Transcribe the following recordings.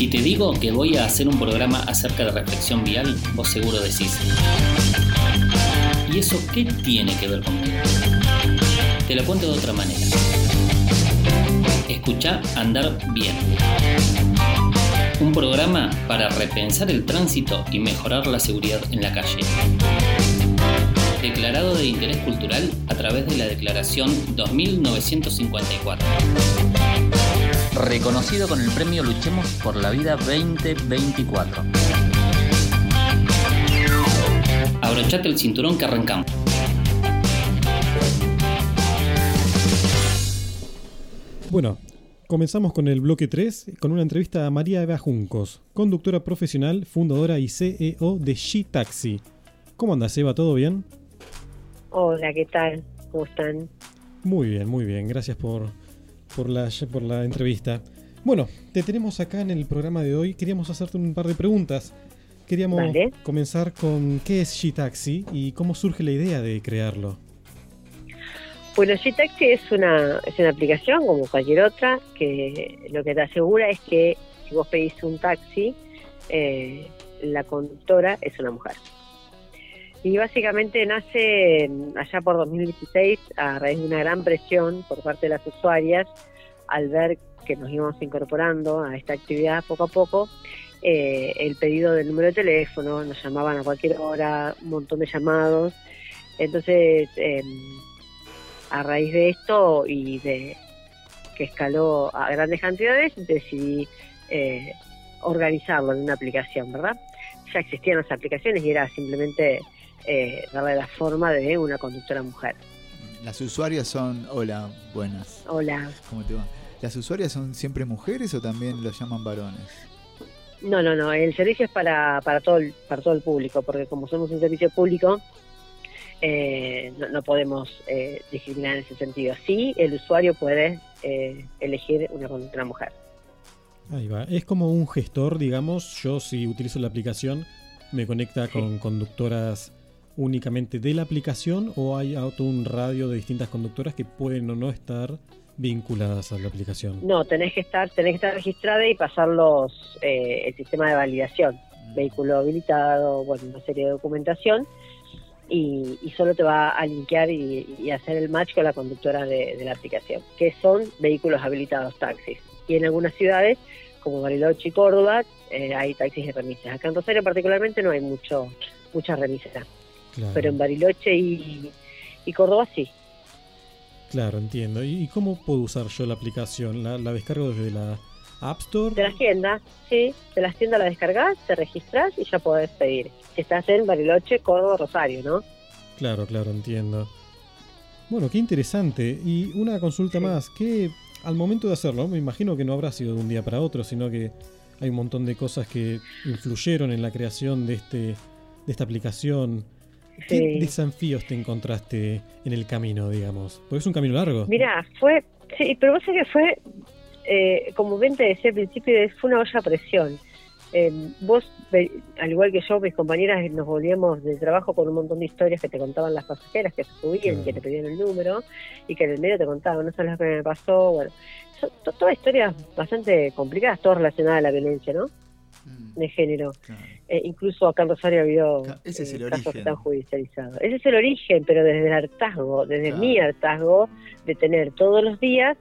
Si te digo que voy a hacer un programa acerca de reflexión vial, vos seguro decís: ¿y eso qué tiene que ver conmigo? Te lo cuento de otra manera. Escuchá Andar Bien. Un programa para repensar el tránsito y mejorar la seguridad en la calle. Declarado de interés cultural a través de la Declaración 2954. Reconocido con el premio Luchemos por la Vida 2024. Abrochate el cinturón que arrancamos. Bueno, comenzamos con el bloque 3 con una entrevista a María Eva Juncos, conductora profesional, fundadora y CEO de She-Taxi. ¿Cómo andas, Eva? ¿Todo bien? Hola, ¿qué tal? ¿Cómo están? Muy bien. Gracias por la entrevista. Bueno, te tenemos acá en el programa de hoy. Queríamos hacerte un par de preguntas. Queríamos comenzar con ¿qué es She-Taxi y cómo surge la idea de crearlo? Bueno, She-Taxi es una aplicación como cualquier otra, que lo que te asegura es que si vos pedís un taxi, la conductora es una mujer. Y básicamente nace allá por 2016 a raíz de una gran presión por parte de las usuarias al ver que nos íbamos incorporando a esta actividad poco a poco. El pedido del número de teléfono, nos llamaban a cualquier hora, un montón de llamados. Entonces, a raíz de esto y de que escaló a grandes cantidades, decidí organizarlo en una aplicación, ¿verdad? Ya existían las aplicaciones y era simplemente darle la forma de una conductora mujer. Las usuarias son... Hola, buenas. Hola. ¿Cómo te va? ¿Las usuarias son siempre mujeres o también los llaman varones? No, el servicio es para todo el público, porque como somos un servicio público, no podemos discriminar en ese sentido. Sí, el usuario puede elegir una conductora mujer. Ahí va. Es como un gestor, digamos. Yo, si utilizo la aplicación, me conecta con conductoras únicamente de la aplicación, o hay todo un radio de distintas conductoras que pueden o no estar vinculadas a la aplicación. No, tenés que estar registrada y pasar el sistema de validación, vehículo habilitado, bueno, una serie de documentación, y solo te va a linkear y hacer el match con la conductora de la aplicación, que son vehículos habilitados, taxis. Y en algunas ciudades, como Bariloche y Córdoba, hay taxis y remisas. Acá en Rosario particularmente no hay mucha remisa. Claro. Pero en Bariloche y Córdoba sí. Claro, entiendo. ¿Y cómo puedo usar yo la aplicación? ¿La descargo desde la App Store? De las tiendas, sí. De las tiendas la descargas, te registras y ya podés pedir. Si estás en Bariloche, Córdoba, Rosario, ¿no? Claro, entiendo. Bueno, qué interesante. Y una consulta más. ¿Qué, al momento de hacerlo, me imagino que no habrá sido de un día para otro, sino que hay un montón de cosas que influyeron en la creación de esta aplicación? ¿Qué desafíos te encontraste en el camino, digamos? Porque es un camino largo. Mirá, sí, pero vos sabés que fue, como bien te decía al principio, fue una olla a presión. Vos, al igual que yo, mis compañeras, nos volvíamos del trabajo con un montón de historias que te contaban las pasajeras, que se subían, que te pedían el número, y que en el medio te contaban, no sabes lo que me pasó. Bueno, son todas historias bastante complicadas, todas relacionadas a la violencia, ¿no? De género. Claro. Incluso acá en Rosario ha habido casos que están judicializados. Ese es el origen, pero desde el hartazgo, desde mi hartazgo de tener todos los días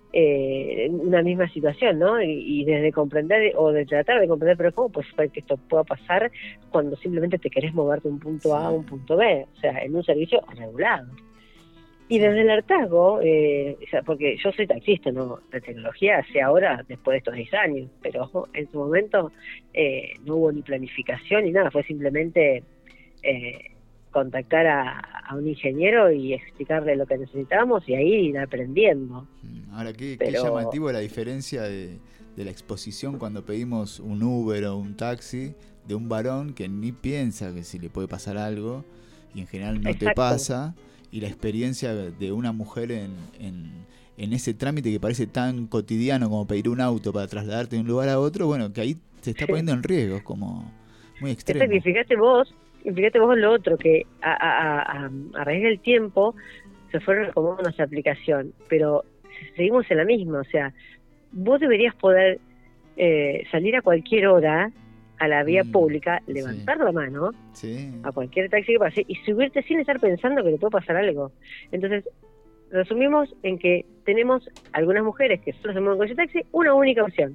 una misma situación, ¿no? Y desde comprender o de tratar de comprender, pero ¿cómo puede ser que esto pueda pasar cuando simplemente te querés moverte de un punto A a un punto B? O sea, en un servicio regulado. Y desde el hartazgo, porque yo soy taxista, ¿no? De tecnología hace ahora, después de estos 10 años, pero en su momento no hubo ni planificación ni nada, fue simplemente contactar a un ingeniero y explicarle lo que necesitábamos y ahí ir aprendiendo. Ahora, qué llamativo la diferencia de la exposición cuando pedimos un Uber o un taxi de un varón que ni piensa que si le puede pasar algo y en general no te pasa. Y la experiencia de una mujer en ese trámite que parece tan cotidiano como pedir un auto para trasladarte de un lugar a otro, bueno, que ahí se está poniendo en riesgo, como muy extremo. Y fíjate vos en lo otro, que a raíz del tiempo se fueron acomodando nuestra aplicación, pero seguimos en la misma, o sea, vos deberías poder salir a cualquier hora a la vía pública, levantar la mano a cualquier taxi que pase y subirte sin estar pensando que le puede pasar algo. Entonces, resumimos en que tenemos algunas mujeres que solo se mueven con ese taxi, una única opción.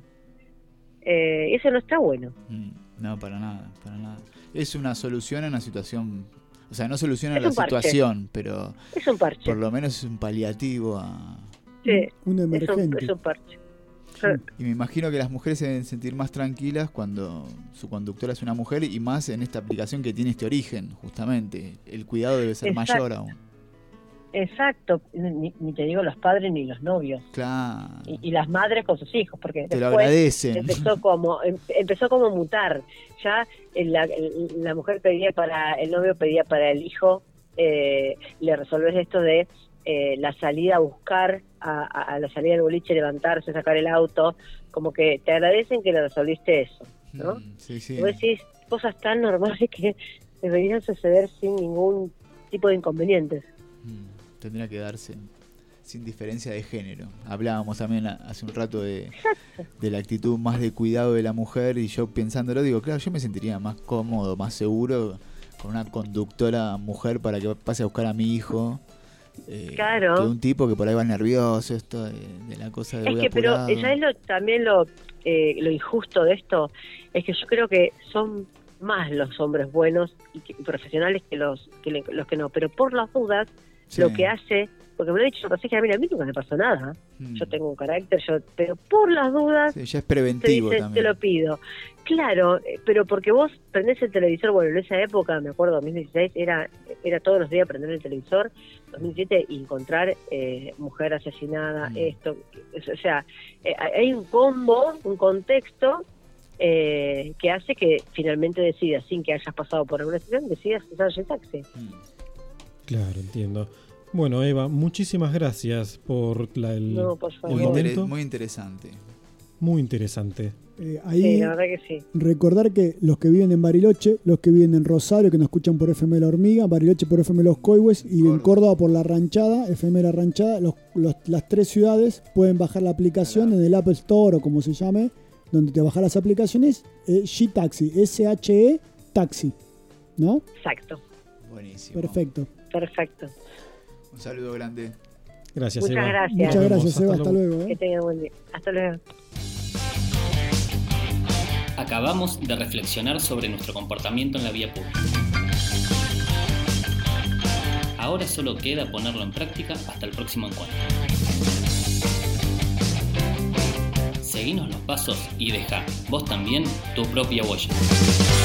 Eso no está bueno. No, para nada. Es una solución a una situación, o sea, no soluciona la situación, pero es un parche. Por lo menos es un paliativo a un emergente. Es un parche. Y me imagino que las mujeres se deben sentir más tranquilas cuando su conductora es una mujer, y más en esta aplicación que tiene este origen, justamente. El cuidado debe ser mayor aún. Exacto, ni te digo los padres ni los novios. Claro. Y las madres con sus hijos, porque te lo agradecen. Empezó como mutar. Ya la mujer pedía para el novio, pedía para el hijo, le resolvés esto de la salida a buscar, a la salida del boliche, levantarse, sacar el auto, como que te agradecen que le resolviste eso, ¿no? Sí. Vos decís cosas tan normales que deberían suceder sin ningún tipo de inconvenientes. Tendría que darse sin diferencia de género. Hablábamos también hace un rato de la actitud más de cuidado de la mujer, y yo pensándolo digo, claro, yo me sentiría más cómodo, más seguro con una conductora mujer para que pase a buscar a mi hijo, claro, que un tipo que por ahí va nervioso, esto de la cosa de es que, pero ¿sabes también lo injusto de esto? Es que yo creo que son más los hombres buenos y profesionales que los que no, pero por las dudas lo que hace, porque me lo he dicho, mira, a mí nunca me pasó nada, yo tengo un carácter, pero por las dudas ya es preventivo te también. Te lo pido, claro, pero porque vos prendés el televisor, bueno, en esa época, me acuerdo, 2016, era todos los días prender el televisor, 2017, y encontrar mujer asesinada, esto, o sea, hay un combo, un contexto que hace que finalmente decidas, sin que hayas pasado por alguna situación, decidas usar el taxi. Claro, entiendo. Bueno, Eva, muchísimas gracias por el momento. Muy interesante. Muy interesante. Ahí sí, la verdad que sí. Recordar que los que viven en Bariloche, los que viven en Rosario, que nos escuchan por FM La Hormiga, Bariloche por FM Los Coihues, y en Córdoba por La Ranchada, FM La Ranchada, las tres ciudades pueden bajar la aplicación en el App Store o como se llame, donde te bajas las aplicaciones, She-Taxi, S-H-E Taxi, ¿no? Exacto. Buenísimo. Perfecto. Un saludo grande. Gracias, Eva. Muchas gracias, Eva. Hasta luego. Que tengan buen día. Hasta luego. Acabamos de reflexionar sobre nuestro comportamiento en la vía pública. Ahora solo queda ponerlo en práctica hasta el próximo encuentro. Seguinos los pasos y deja vos también tu propia huella.